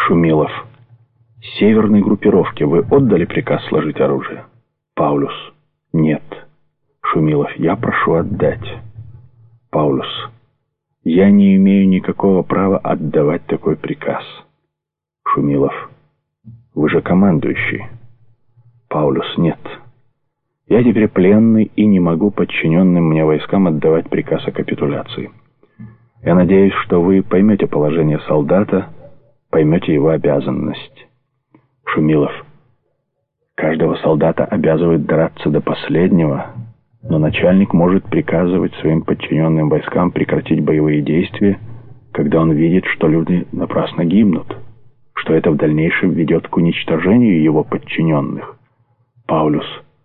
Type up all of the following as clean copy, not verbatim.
Шумилов. Северной группировке вы отдали приказ сложить оружие? Паулюс. Нет. Шумилов. Я прошу отдать. Паулюс. Я не имею никакого права отдавать такой приказ. Шумилов. Вы же командующий. Паулюс. Нет. Я теперь пленный и не могу подчиненным мне войскам отдавать приказ о капитуляции. Я надеюсь, что вы поймете положение солдата, поймете его обязанность. Шумилов. Каждого солдата обязывает драться до последнего, но начальник может приказывать своим подчиненным войскам прекратить боевые действия, когда он видит, что люди напрасно гибнут, что это в дальнейшем ведет к уничтожению его подчиненных. Паулюс.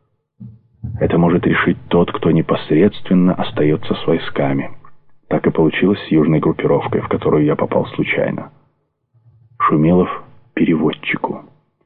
Это может решить тот, кто непосредственно остается с войсками. Так и получилось с южной группировкой, в которую я попал случайно. Шумилов переводчику.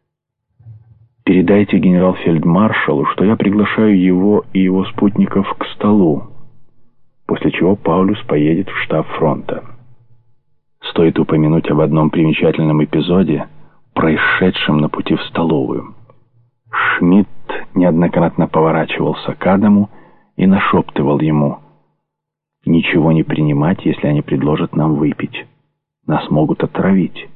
Передайте генерал-фельдмаршалу, что я приглашаю его и его спутников к столу, после чего Паулюс поедет в штаб фронта. Стоит упомянуть об одном примечательном эпизоде, происшедшем на пути в столовую. Шмидт неоднократно поворачивался к Адаму и нашептывал ему: «Ничего не принимать, если они предложат нам выпить. Нас могут отравить».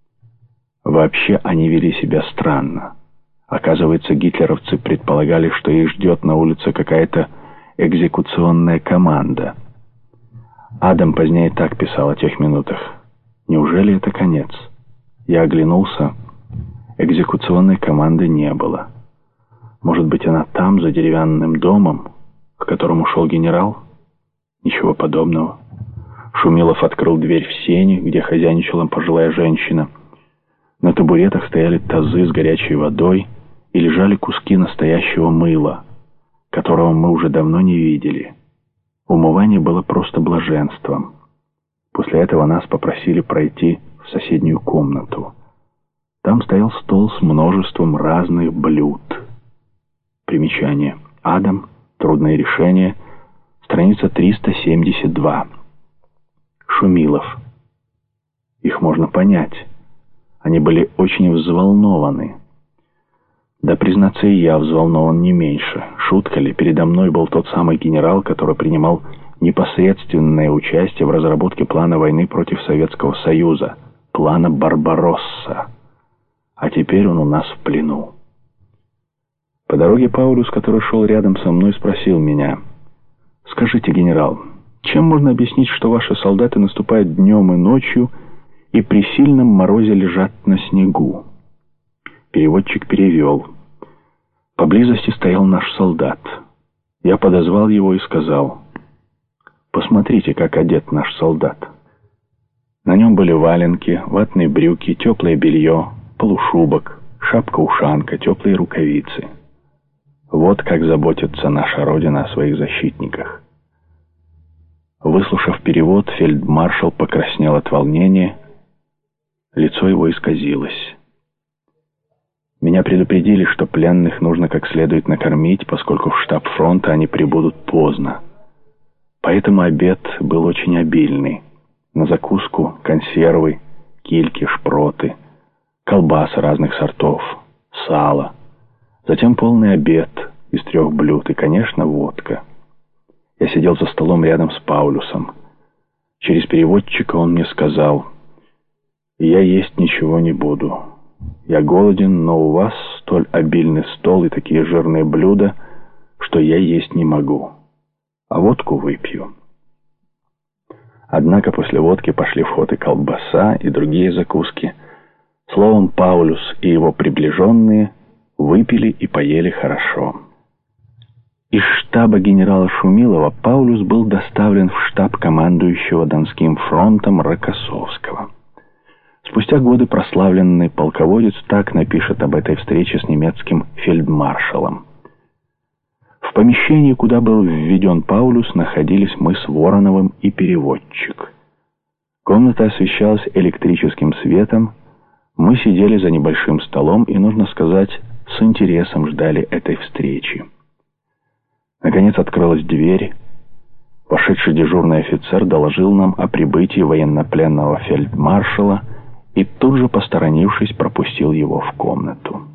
Вообще они вели себя странно. Оказывается, гитлеровцы предполагали, что их ждет на улице какая-то экзекуционная команда. Адам позднее так писал о тех минутах: «Неужели это конец?» Я оглянулся. Экзекуционной команды не было. Может быть, она там, за деревянным домом, к которому шел генерал? Ничего подобного. Шумилов открыл дверь в сени, где хозяйничала пожилая женщина. На табуретах стояли тазы с горячей водой и лежали куски настоящего мыла, которого мы уже давно не видели. Умывание было просто блаженством. После этого нас попросили пройти в соседнюю комнату. Там стоял стол с множеством разных блюд. Примечание. Адам. Трудное решение. Страница 372. Шумилов. Их можно понять. Они были очень взволнованы. Да, признаться, и я взволнован не меньше. Шутка ли, передо мной был тот самый генерал, который принимал непосредственное участие в разработке плана войны против Советского Союза, плана Барбаросса. А теперь он у нас в плену. По дороге Паулюс, который шел рядом со мной, спросил меня: «Скажите, генерал, чем можно объяснить, что ваши солдаты наступают днем и ночью и при сильном морозе лежат на снегу?» Переводчик перевел. Поблизости стоял наш солдат. Я подозвал его и сказал: «Посмотрите, как одет наш солдат». На нем были валенки, ватные брюки, теплое белье, полушубок, шапка-ушанка, теплые рукавицы. Вот как заботится наша Родина о своих защитниках. Выслушав перевод, фельдмаршал покраснел от волнения, лицо его исказилось. Меня предупредили, что пленных нужно как следует накормить, поскольку в штаб фронта они прибудут поздно. Поэтому обед был очень обильный. На закуску консервы, кильки, шпроты, колбасы разных сортов, сало. Затем полный обед из 3 блюд и, конечно, водка. Я сидел за столом рядом с Паулюсом. Через переводчика он мне сказал: «Я есть ничего не буду. Я голоден, но у вас столь обильный стол и такие жирные блюда, что я есть не могу. А водку выпью». Однако после водки пошли в ход и колбаса, и другие закуски. Словом, Паулюс и его приближенные выпили и поели хорошо. Из штаба генерала Шумилова Паулюс был доставлен в штаб командующего Донским фронтом Рокоссовского. Спустя годы прославленный полководец так напишет об этой встрече с немецким фельдмаршалом: «В помещении, куда был введен Паулюс, находились мы с Вороновым и переводчик. Комната освещалась электрическим светом. Мы сидели за небольшим столом и, нужно сказать, с интересом ждали этой встречи. Наконец открылась дверь. Вошедший дежурный офицер доложил нам о прибытии военнопленного фельдмаршала и тут же, посторонившись, пропустил его в комнату.